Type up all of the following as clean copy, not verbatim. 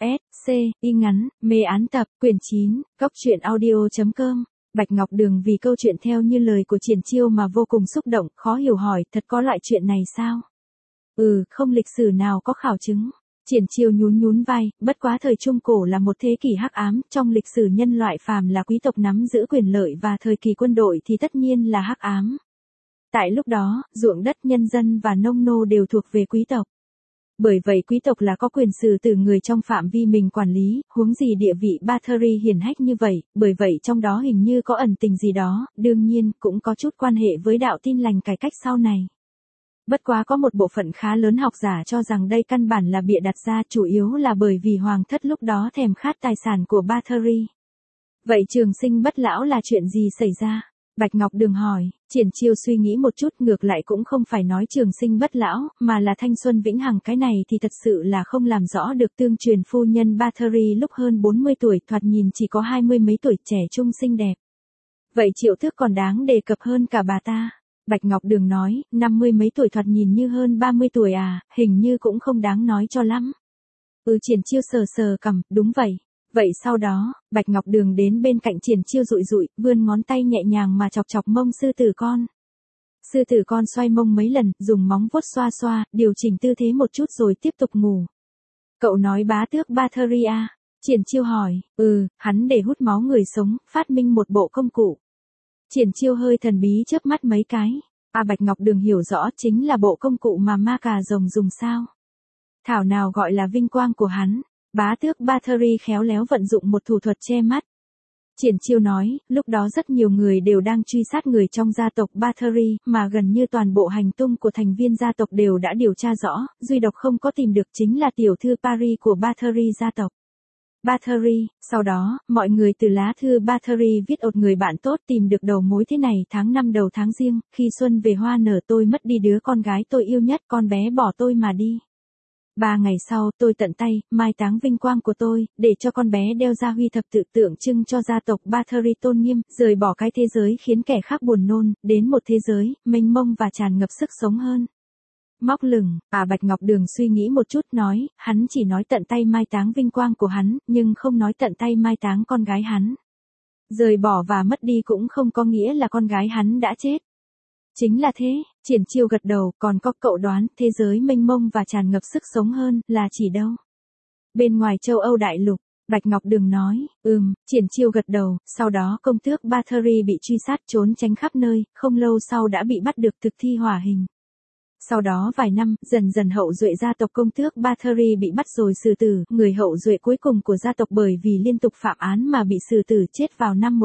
S, C, y ngắn, mê án tập, quyển 9, góc truyện audio.com. Bạch Ngọc Đường vì câu chuyện theo như lời của Triển Chiêu mà vô cùng xúc động, khó hiểu hỏi, thật có loại chuyện này sao? Không lịch sử nào có khảo chứng. Triển Chiêu nhún vai, bất quá thời Trung Cổ là một thế kỷ hắc ám, trong lịch sử nhân loại phàm là quý tộc nắm giữ quyền lợi và thời kỳ quân đội thì tất nhiên là hắc ám. Tại lúc đó, ruộng đất nhân dân và nông nô đều thuộc về quý tộc. Bởi vậy quý tộc là có quyền xử tử người trong phạm vi mình quản lý, huống gì địa vị Bathory hiển hách như vậy, bởi vậy trong đó hình như có ẩn tình gì đó, đương nhiên cũng có chút quan hệ với đạo Tin Lành cải cách sau này. Bất quá có một bộ phận khá lớn học giả cho rằng đây căn bản là bịa đặt ra, chủ yếu là bởi vì hoàng thất lúc đó thèm khát tài sản của Bathory. Vậy trường sinh bất lão là chuyện gì xảy ra? Bạch Ngọc Đường hỏi. Triển Chiêu suy nghĩ một chút, ngược lại cũng không phải nói trường sinh bất lão, mà là thanh xuân vĩnh hằng, cái này thì thật sự là không làm rõ được. Tương truyền phu nhân Bathory lúc hơn 40 tuổi, thoạt nhìn chỉ có 20 mấy tuổi, trẻ trung xinh đẹp. Vậy Triệu Tước còn đáng đề cập hơn cả bà ta. Bạch Ngọc Đường nói, 50 mấy tuổi thoạt nhìn như hơn 30 tuổi à, hình như cũng không đáng nói cho lắm. Triển Chiêu sờ cằm, đúng vậy. Vậy sau đó, Bạch Ngọc Đường đến bên cạnh Triển Chiêu dụi, vươn ngón tay nhẹ nhàng mà chọc mông sư tử con. Sư tử con xoay mông mấy lần, dùng móng vuốt xoa, điều chỉnh tư thế một chút rồi tiếp tục ngủ. Cậu nói bá tước Bathory à? Triển Chiêu hỏi. Hắn để hút máu người sống, phát minh một bộ công cụ. Triển Chiêu hơi thần bí chớp mắt mấy cái. Bạch Ngọc Đường hiểu rõ, chính là bộ công cụ mà ma cà rồng dùng sao? Thảo nào gọi là vinh quang của hắn. Bá tước Bathory khéo léo vận dụng một thủ thuật che mắt. Triển Chiêu nói, lúc đó rất nhiều người đều đang truy sát người trong gia tộc Bathory, mà gần như toàn bộ hành tung của thành viên gia tộc đều đã điều tra rõ, duy độc không có tìm được chính là tiểu thư Paris của Bathory gia tộc. Bathory, sau đó, mọi người từ lá thư Bathory viết ột người bạn tốt tìm được đầu mối thế này, tháng 5 đầu tháng Giêng, khi xuân về hoa nở tôi mất đi đứa con gái tôi yêu nhất, con bé bỏ tôi mà đi. 3 ngày sau, tôi tận tay, mai táng vinh quang của tôi, để cho con bé đeo ra huy thập tự tượng trưng cho gia tộc Bathory tôn nghiêm, rời bỏ cái thế giới khiến kẻ khác buồn nôn, đến một thế giới, mênh mông và tràn ngập sức sống hơn. Móc lửng, Bạch Ngọc Đường suy nghĩ một chút nói, hắn chỉ nói tận tay mai táng vinh quang của hắn, nhưng không nói tận tay mai táng con gái hắn. Rời bỏ và mất đi cũng không có nghĩa là con gái hắn đã chết. Chính là thế, Triển Chiêu gật đầu, còn có cậu đoán, thế giới mênh mông và tràn ngập sức sống hơn, là chỉ đâu? Bên ngoài châu Âu đại lục, Bạch Ngọc Đường nói, Triển Chiêu gật đầu, sau đó công tước Bathory bị truy sát trốn tránh khắp nơi, không lâu sau đã bị bắt được thực thi hỏa hình. Sau đó vài năm, dần hậu duệ gia tộc công tước Bathory bị bắt rồi xử tử, người hậu duệ cuối cùng của gia tộc bởi vì liên tục phạm án mà bị xử tử chết vào năm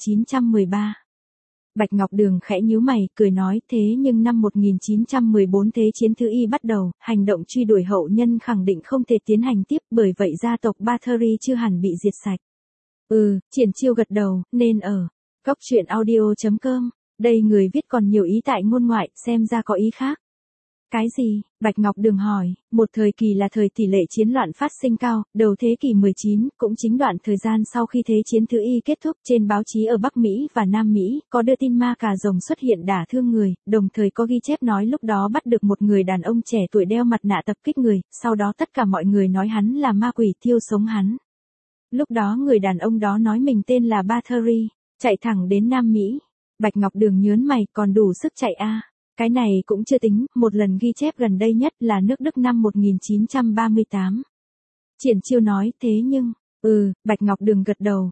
1913. Bạch Ngọc Đường khẽ nhíu mày, cười nói, thế nhưng năm 1914 Thế chiến thứ Y bắt đầu, hành động truy đuổi hậu nhân khẳng định không thể tiến hành tiếp, bởi vậy gia tộc Bathory chưa hẳn bị diệt sạch. Triển Chiêu gật đầu, nên ở góc truyện audio.com, đây người viết còn nhiều ý tại ngôn ngoại, xem ra có ý khác. Cái gì? Bạch Ngọc Đường hỏi, một thời kỳ là thời tỷ lệ chiến loạn phát sinh cao, đầu thế kỷ 19, cũng chính đoạn thời gian sau khi Thế chiến thứ Y kết thúc, trên báo chí ở Bắc Mỹ và Nam Mỹ, có đưa tin ma cà rồng xuất hiện đả thương người, đồng thời có ghi chép nói lúc đó bắt được một người đàn ông trẻ tuổi đeo mặt nạ tập kích người, sau đó tất cả mọi người nói hắn là ma quỷ thiêu sống hắn. Lúc đó người đàn ông đó nói mình tên là Bathory, chạy thẳng đến Nam Mỹ. Bạch Ngọc Đường nhớn mày, còn đủ sức chạy à? Cái này cũng chưa tính, một lần ghi chép gần đây nhất là nước Đức năm 1938. Triển Chiêu nói, thế nhưng, Bạch Ngọc Đường gật đầu,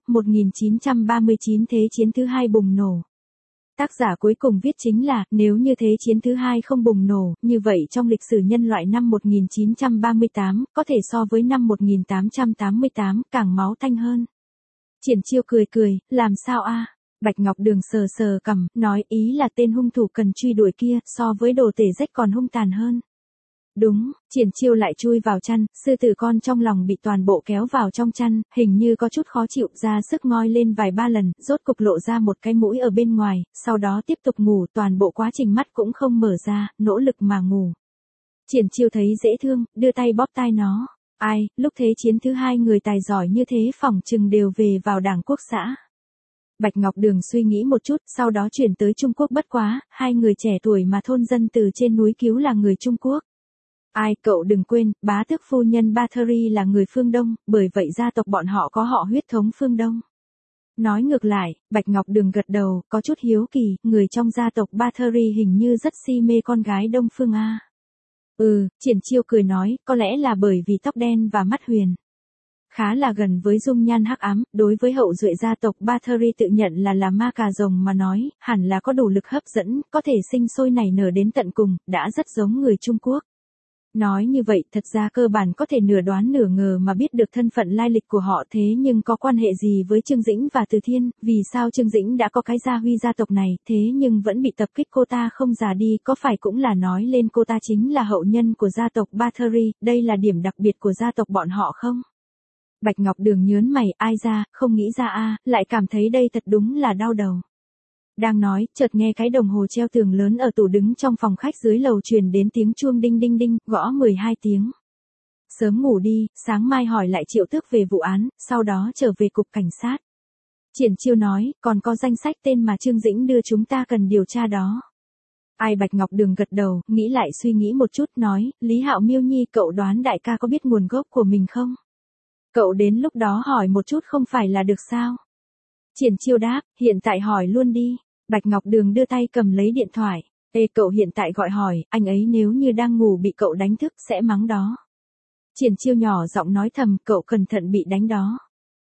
1939 Thế chiến thứ Hai bùng nổ. Tác giả cuối cùng viết chính là, nếu như Thế chiến thứ Hai không bùng nổ, như vậy trong lịch sử nhân loại năm 1938, có thể so với năm 1888, càng máu tanh hơn. Triển Chiêu cười, làm sao a? Bạch Ngọc Đường sờ cằm, nói ý là tên hung thủ cần truy đuổi kia, so với đồ tể rách còn hung tàn hơn. Đúng, Triển Chiêu lại chui vào chăn, sư tử con trong lòng bị toàn bộ kéo vào trong chăn, hình như có chút khó chịu, ra sức ngoi lên vài ba lần, rốt cục lộ ra một cái mũi ở bên ngoài, sau đó tiếp tục ngủ, toàn bộ quá trình mắt cũng không mở ra, nỗ lực mà ngủ. Triển Chiêu thấy dễ thương, đưa tay bóp tai nó. Ai, lúc Thế chiến thứ Hai người tài giỏi như thế phỏng chừng đều về vào Đảng Quốc xã. Bạch Ngọc Đường suy nghĩ một chút, sau đó chuyển tới Trung Quốc, bất quá, hai người trẻ tuổi mà thôn dân từ trên núi cứu là người Trung Quốc. Ai, cậu đừng quên, bá tước phu nhân Bathory là người phương Đông, bởi vậy gia tộc bọn họ có họ huyết thống phương Đông. Nói ngược lại, Bạch Ngọc Đường gật đầu, có chút hiếu kỳ, người trong gia tộc Bathory hình như rất si mê con gái Đông Phương A. Triển Chiêu cười nói, có lẽ là bởi vì tóc đen và mắt huyền. Khá là gần với dung nhan hắc ám, đối với hậu duệ gia tộc Bathory tự nhận là ma cà rồng mà nói, hẳn là có đủ lực hấp dẫn, có thể sinh sôi nảy nở đến tận cùng, đã rất giống người Trung Quốc. Nói như vậy thật ra cơ bản có thể nửa đoán nửa ngờ mà biết được thân phận lai lịch của họ, thế nhưng có quan hệ gì với Trương Dĩnh và Từ Thiên, vì sao Trương Dĩnh đã có cái gia huy gia tộc này, thế nhưng vẫn bị tập kích cô ta không già đi, có phải cũng là nói lên cô ta chính là hậu nhân của gia tộc Bathory, đây là điểm đặc biệt của gia tộc bọn họ không? Bạch Ngọc Đường nhớn mày, ai ra, không nghĩ ra a, lại cảm thấy đây thật đúng là đau đầu. Đang nói, chợt nghe cái đồng hồ treo tường lớn ở tủ đứng trong phòng khách dưới lầu truyền đến tiếng chuông đinh đinh đinh, gõ 12 tiếng. Sớm ngủ đi, sáng mai hỏi lại Triệu Tước về vụ án, sau đó trở về cục cảnh sát. Triển Chiêu nói, còn có danh sách tên mà Trương Dĩnh đưa chúng ta cần điều tra đó. Ai, Bạch Ngọc Đường gật đầu, nghĩ lại suy nghĩ một chút, nói, Lý Hạo Miêu Nhi, cậu đoán đại ca có biết nguồn gốc của mình không? Cậu đến lúc đó hỏi một chút không phải là được sao? Triển Chiêu đáp, hiện tại hỏi luôn đi. Bạch Ngọc Đường đưa tay cầm lấy điện thoại. Cậu hiện tại gọi hỏi, anh ấy nếu như đang ngủ bị cậu đánh thức sẽ mắng đó. Triển Chiêu nhỏ giọng nói thầm, cậu cẩn thận bị đánh đó.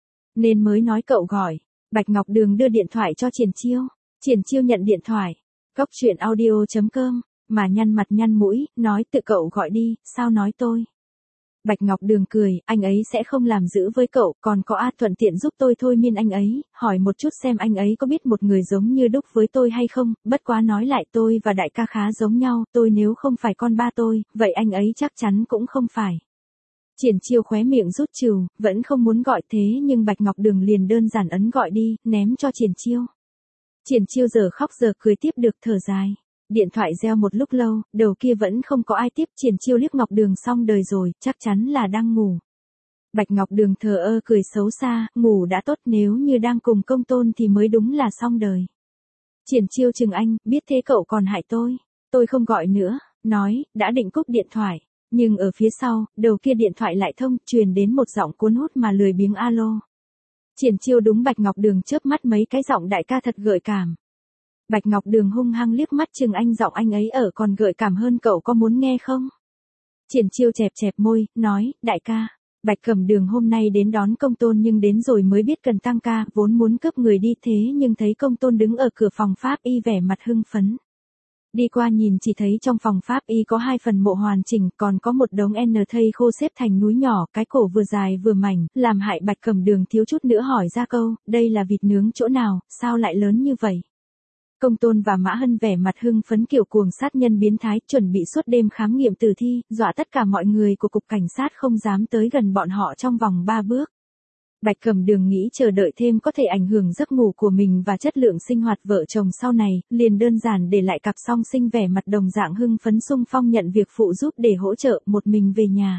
Nên mới nói cậu gọi. Bạch Ngọc Đường đưa điện thoại cho Triển Chiêu. Triển Chiêu nhận điện thoại. Góc truyện audio.com, mà nhăn mặt nhăn mũi, nói tự cậu gọi đi, sao nói tôi. Bạch Ngọc Đường cười, anh ấy sẽ không làm dữ với cậu, còn có thuận tiện giúp tôi thôi miên anh ấy, hỏi một chút xem anh ấy có biết một người giống như đúc với tôi hay không, bất quá nói lại tôi và đại ca khá giống nhau, tôi nếu không phải con ba tôi, vậy anh ấy chắc chắn cũng không phải. Triển Chiêu khóe miệng rút trừ, vẫn không muốn gọi thế nhưng Bạch Ngọc Đường liền đơn giản ấn gọi đi, ném cho Triển Chiêu. Triển Chiêu giờ khóc giờ cười tiếp được thở dài. Điện thoại reo một lúc lâu, đầu kia vẫn không có ai tiếp. Triển Chiêu liếc Ngọc Đường xong đời rồi, chắc chắn là đang ngủ. Bạch Ngọc Đường thờ ơ cười xấu xa, ngủ đã tốt, nếu như đang cùng Công Tôn thì mới đúng là xong đời. Triển Chiêu chừng anh, biết thế cậu còn hại tôi không gọi nữa, nói, đã định cúp điện thoại. Nhưng ở phía sau, đầu kia điện thoại lại thông, truyền đến một giọng cuốn hút mà lười biếng alo. Triển Chiêu đúng Bạch Ngọc Đường chớp mắt mấy cái, giọng đại ca thật gợi cảm. Bạch Ngọc Đường hung hăng liếc mắt chừng anh, giọng anh ấy ở còn gợi cảm hơn, cậu có muốn nghe không? Triển Chiêu chẹp chẹp môi, nói, đại ca. Bạch Cẩm Đường hôm nay đến đón Công Tôn nhưng đến rồi mới biết cần tăng ca, vốn muốn cướp người đi thế nhưng thấy Công Tôn đứng ở cửa phòng pháp y vẻ mặt hưng phấn. Đi qua nhìn chỉ thấy trong phòng pháp y có 2 phần mộ hoàn chỉnh, còn có một đống thây khô xếp thành núi nhỏ, cái cổ vừa dài vừa mảnh, làm hại Bạch Cẩm Đường thiếu chút nữa hỏi ra câu, đây là vịt nướng chỗ nào, sao lại lớn như vậy? Công Tôn và Mã Hân vẻ mặt hưng phấn kiểu cuồng sát nhân biến thái, chuẩn bị suốt đêm khám nghiệm tử thi, dọa tất cả mọi người của cục cảnh sát không dám tới gần bọn họ trong vòng 3 bước. Bạch Cẩm Đường nghĩ chờ đợi thêm có thể ảnh hưởng giấc ngủ của mình và chất lượng sinh hoạt vợ chồng sau này, liền đơn giản để lại cặp song sinh vẻ mặt đồng dạng hưng phấn xung phong nhận việc phụ giúp để hỗ trợ, một mình về nhà.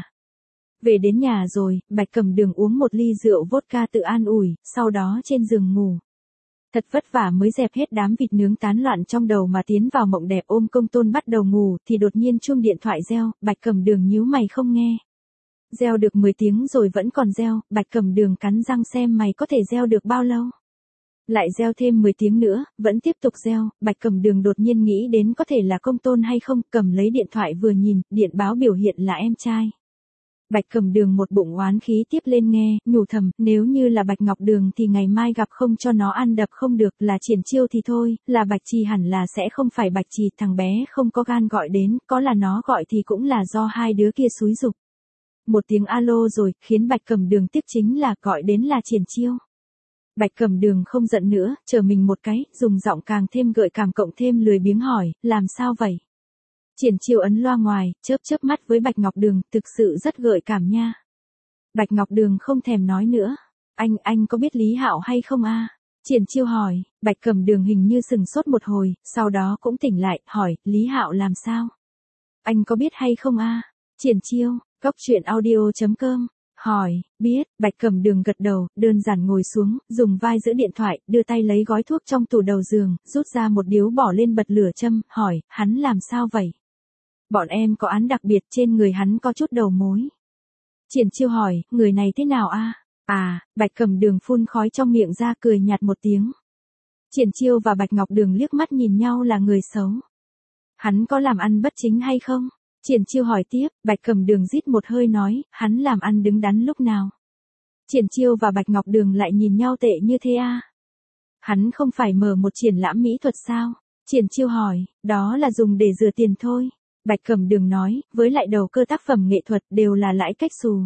Về đến nhà rồi, Bạch Cẩm Đường uống một ly rượu vodka tự an ủi, sau đó trên giường ngủ. Thật vất vả mới dẹp hết đám vịt nướng tán loạn trong đầu mà tiến vào mộng đẹp ôm Công Tôn bắt đầu ngủ, thì đột nhiên chuông điện thoại reo, Bạch Cẩm Đường nhíu mày không nghe. Reo được 10 tiếng rồi vẫn còn reo, Bạch Cẩm Đường cắn răng xem mày có thể reo được bao lâu. Lại reo thêm 10 tiếng nữa, vẫn tiếp tục reo, Bạch Cẩm Đường đột nhiên nghĩ đến có thể là Công Tôn hay không, cầm lấy điện thoại vừa nhìn, điện báo biểu hiện là em trai. Bạch Cẩm Đường một bụng oán khí tiếp lên nghe, nhủ thầm, nếu như là Bạch Ngọc Đường thì ngày mai gặp không cho nó ăn đập không được, là Triển Chiêu thì thôi, là Bạch Trì hẳn là sẽ không phải Bạch Trì, thằng bé không có gan gọi đến, có là nó gọi thì cũng là do hai đứa kia xúi giục. Một tiếng alo rồi, khiến Bạch Cẩm Đường tiếp chính là gọi đến là Triển Chiêu. Bạch Cẩm Đường không giận nữa, chờ mình một cái, dùng giọng càng thêm gợi cảm cộng thêm lười biếng hỏi, làm sao vậy? Triển Chiêu ấn loa ngoài, chớp mắt với Bạch Ngọc Đường, thực sự rất gợi cảm nha. Bạch Ngọc Đường không thèm nói nữa. Anh có biết Lý Hạo hay không a? Triển Chiêu hỏi, Bạch Cẩm Đường hình như sừng sốt một hồi, sau đó cũng tỉnh lại, hỏi, Lý Hạo làm sao? Anh có biết hay không a? Triển Chiêu, góc truyện audio.com, hỏi, biết, Bạch Cẩm Đường gật đầu, đơn giản ngồi xuống, dùng vai giữ điện thoại, đưa tay lấy gói thuốc trong tủ đầu giường, rút ra một điếu bỏ lên bật lửa châm, hỏi, hắn làm sao vậy? Bọn em có án đặc biệt, trên người hắn có chút đầu mối. Triển Chiêu hỏi, người này thế nào a? Bạch Cẩm Đường phun khói trong miệng ra cười nhạt một tiếng. Triển Chiêu và Bạch Ngọc Đường liếc mắt nhìn nhau là người xấu. Hắn có làm ăn bất chính hay không? Triển Chiêu hỏi tiếp, Bạch Cẩm Đường rít một hơi nói, hắn làm ăn đứng đắn lúc nào? Triển Chiêu và Bạch Ngọc Đường lại nhìn nhau tệ như thế a? Hắn không phải mở một triển lãm mỹ thuật sao? Triển Chiêu hỏi, đó là dùng để rửa tiền thôi. Bạch Cẩm Đường nói, với lại đầu cơ tác phẩm nghệ thuật đều là lãi cách xù.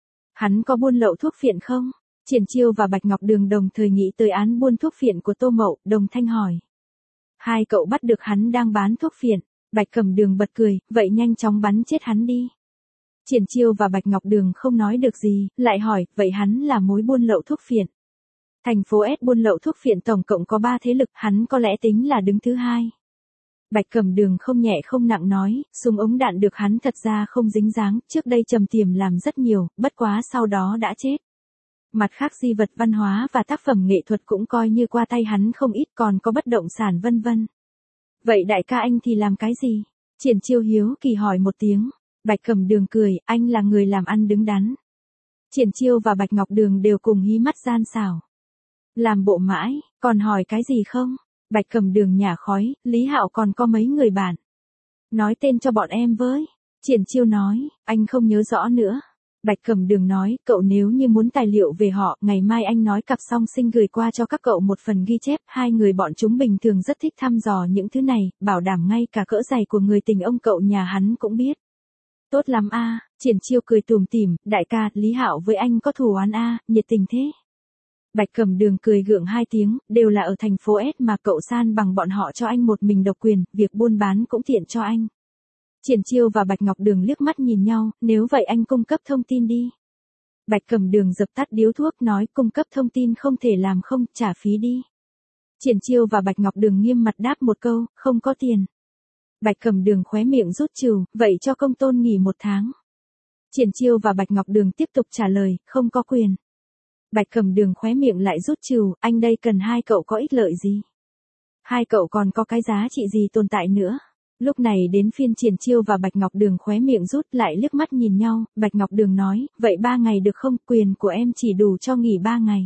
Hắn có buôn lậu thuốc phiện không? Triển Chiêu và Bạch Ngọc Đường đồng thời nghĩ tới án buôn thuốc phiện của Tô Mậu, đồng thanh hỏi. Hai cậu bắt được hắn đang bán thuốc phiện. Bạch Cẩm Đường bật cười, vậy nhanh chóng bắn chết hắn đi. Triển Chiêu và Bạch Ngọc Đường không nói được gì, lại hỏi, vậy hắn là mối buôn lậu thuốc phiện. Thành phố S buôn lậu thuốc phiện tổng cộng có 3 thế lực, hắn có lẽ tính là đứng thứ 2. Bạch Cẩm Đường không nhẹ không nặng nói, súng ống đạn được hắn thật ra không dính dáng, trước đây Trầm Tiềm làm rất nhiều, bất quá sau đó đã chết. Mặt khác di vật văn hóa và tác phẩm nghệ thuật cũng coi như qua tay hắn không ít, còn có bất động sản vân vân. Vậy đại ca anh thì làm cái gì? Triển Chiêu hiếu kỳ hỏi một tiếng. Bạch Cẩm Đường cười, anh là người làm ăn đứng đắn. Triển Chiêu và Bạch Ngọc Đường đều cùng hí mắt gian xảo. Làm bộ mãi, còn hỏi cái gì không? Bạch Cẩm Đường nhả khói, Lý Hạo còn có mấy người bạn. Nói tên cho bọn em với. Triển Chiêu nói, anh không nhớ rõ nữa. Bạch Cẩm Đường nói, cậu nếu như muốn tài liệu về họ, ngày mai anh nói cặp song sinh gửi qua cho các cậu một phần ghi chép, hai người bọn chúng bình thường rất thích thăm dò những thứ này, bảo đảm ngay cả cỡ giày của người tình ông cậu nhà hắn cũng biết. Tốt lắm a, Triển Chiêu cười tủm tỉm, đại ca, Lý Hạo với anh có thù oán a, nhiệt tình thế. Bạch Cẩm Đường cười gượng 2 tiếng, đều là ở thành phố S mà cậu san bằng bọn họ cho anh một mình độc quyền, việc buôn bán cũng tiện cho anh. Triển Chiêu và Bạch Ngọc Đường liếc mắt nhìn nhau, nếu vậy anh cung cấp thông tin đi. Bạch Cẩm Đường dập tắt điếu thuốc nói cung cấp thông tin không thể làm không, trả phí đi. Triển Chiêu và Bạch Ngọc Đường nghiêm mặt đáp một câu, không có tiền. Bạch Cẩm Đường khóe miệng rút trừ, vậy cho công tôn nghỉ 1 tháng. Triển Chiêu và Bạch Ngọc Đường tiếp tục trả lời, không có quyền. Bạch Cẩm Đường khóe miệng lại rút trừ, anh đây cần hai cậu có ích lợi gì? Hai cậu còn có cái giá trị gì tồn tại nữa? Lúc này đến phiên Triển Chiêu và Bạch Ngọc Đường khóe miệng rút lại liếc mắt nhìn nhau, Bạch Ngọc Đường nói, vậy 3 ngày được không, quyền của em chỉ đủ cho nghỉ 3 ngày.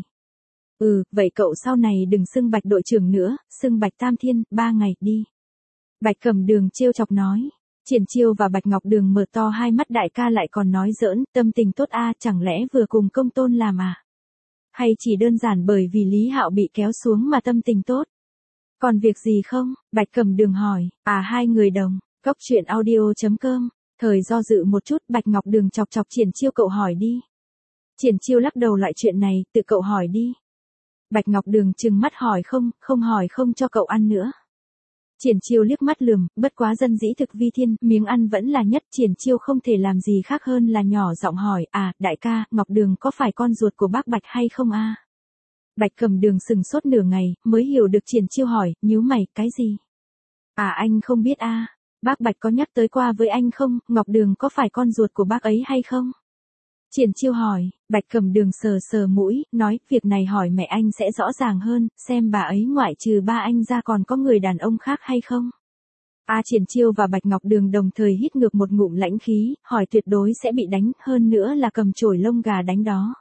Vậy cậu sau này đừng xưng Bạch đội trưởng nữa, xưng Bạch Tam Thiên, 3 ngày, đi. Bạch Cẩm Đường trêu chọc nói. Triển Chiêu và Bạch Ngọc Đường mở to hai mắt, đại ca lại còn nói giỡn, tâm tình tốt a, chẳng lẽ vừa cùng công tôn làm à? Hay chỉ đơn giản bởi vì Lý Hạo bị kéo xuống mà tâm tình tốt? Còn việc gì không? Bạch Cẩm Đường hỏi. Hai người đồng. Cốc truyện audio.com. Thời do dự một chút, Bạch Ngọc Đường chọc chọc Triển Chiêu, cậu hỏi đi. Triển Chiêu lắc đầu, loại chuyện này, tự cậu hỏi đi. Bạch Ngọc Đường trừng mắt hỏi, không hỏi không cho cậu ăn nữa. Triển Chiêu liếc mắt lườm, bất quá dân dĩ thực vi thiên, miếng ăn vẫn là nhất. Triển Chiêu không thể làm gì khác hơn là nhỏ giọng hỏi, đại ca, Ngọc Đường có phải con ruột của bác Bạch hay không a? Bạch Cẩm Đường sừng sốt nửa ngày, mới hiểu được Triển Chiêu hỏi, nhíu mày, cái gì? Anh không biết a? Bác Bạch có nhắc tới qua với anh không, Ngọc Đường có phải con ruột của bác ấy hay không? Triển Chiêu hỏi, Bạch Cẩm Đường sờ sờ mũi, nói, việc này hỏi mẹ anh sẽ rõ ràng hơn, xem bà ấy ngoại trừ ba anh ra còn có người đàn ông khác hay không? Triển Chiêu và Bạch Ngọc Đường đồng thời hít ngược một ngụm lãnh khí, hỏi tuyệt đối sẽ bị đánh, hơn nữa là cầm chổi lông gà đánh đó.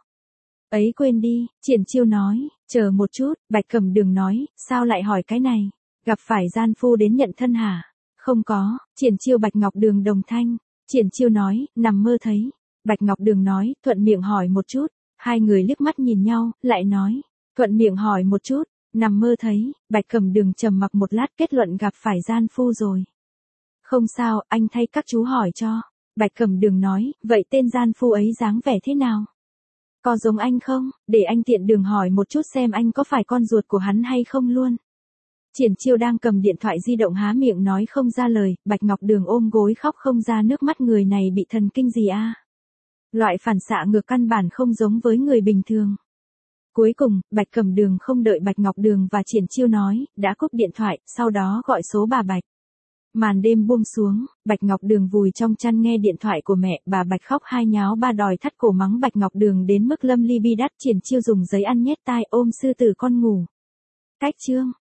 Ấy quên đi, Triển Chiêu nói, chờ một chút, Bạch Cẩm Đường nói, sao lại hỏi cái này? Gặp phải gian phu đến nhận thân hả? Không có, Triển Chiêu Bạch Ngọc Đường đồng thanh. Triển Chiêu nói, nằm mơ thấy. Bạch Ngọc Đường nói, thuận miệng hỏi một chút. Hai người liếc mắt nhìn nhau, lại nói, thuận miệng hỏi một chút, nằm mơ thấy. Bạch Cẩm Đường trầm mặc một lát, kết luận gặp phải gian phu rồi. Không sao, anh thay các chú hỏi cho. Bạch Cẩm Đường nói, vậy tên gian phu ấy dáng vẻ thế nào? Có giống anh không? Để anh tiện đường hỏi một chút xem anh có phải con ruột của hắn hay không luôn. Triển Chiêu đang cầm điện thoại di động há miệng nói không ra lời, Bạch Ngọc Đường ôm gối khóc không ra nước mắt, người này bị thần kinh gì a? Loại phản xạ ngược căn bản không giống với người bình thường. Cuối cùng, Bạch Cẩm Đường không đợi Bạch Ngọc Đường và Triển Chiêu nói, đã cúp điện thoại, sau đó gọi số bà Bạch. Màn đêm buông xuống, Bạch Ngọc Đường vùi trong chăn nghe điện thoại của mẹ, bà Bạch khóc hai nháo ba đòi thắt cổ mắng Bạch Ngọc Đường đến mức lâm ly bi đắt. Triển Chiêu dùng giấy ăn nhét tai, ôm sư tử con ngủ. Cách chương.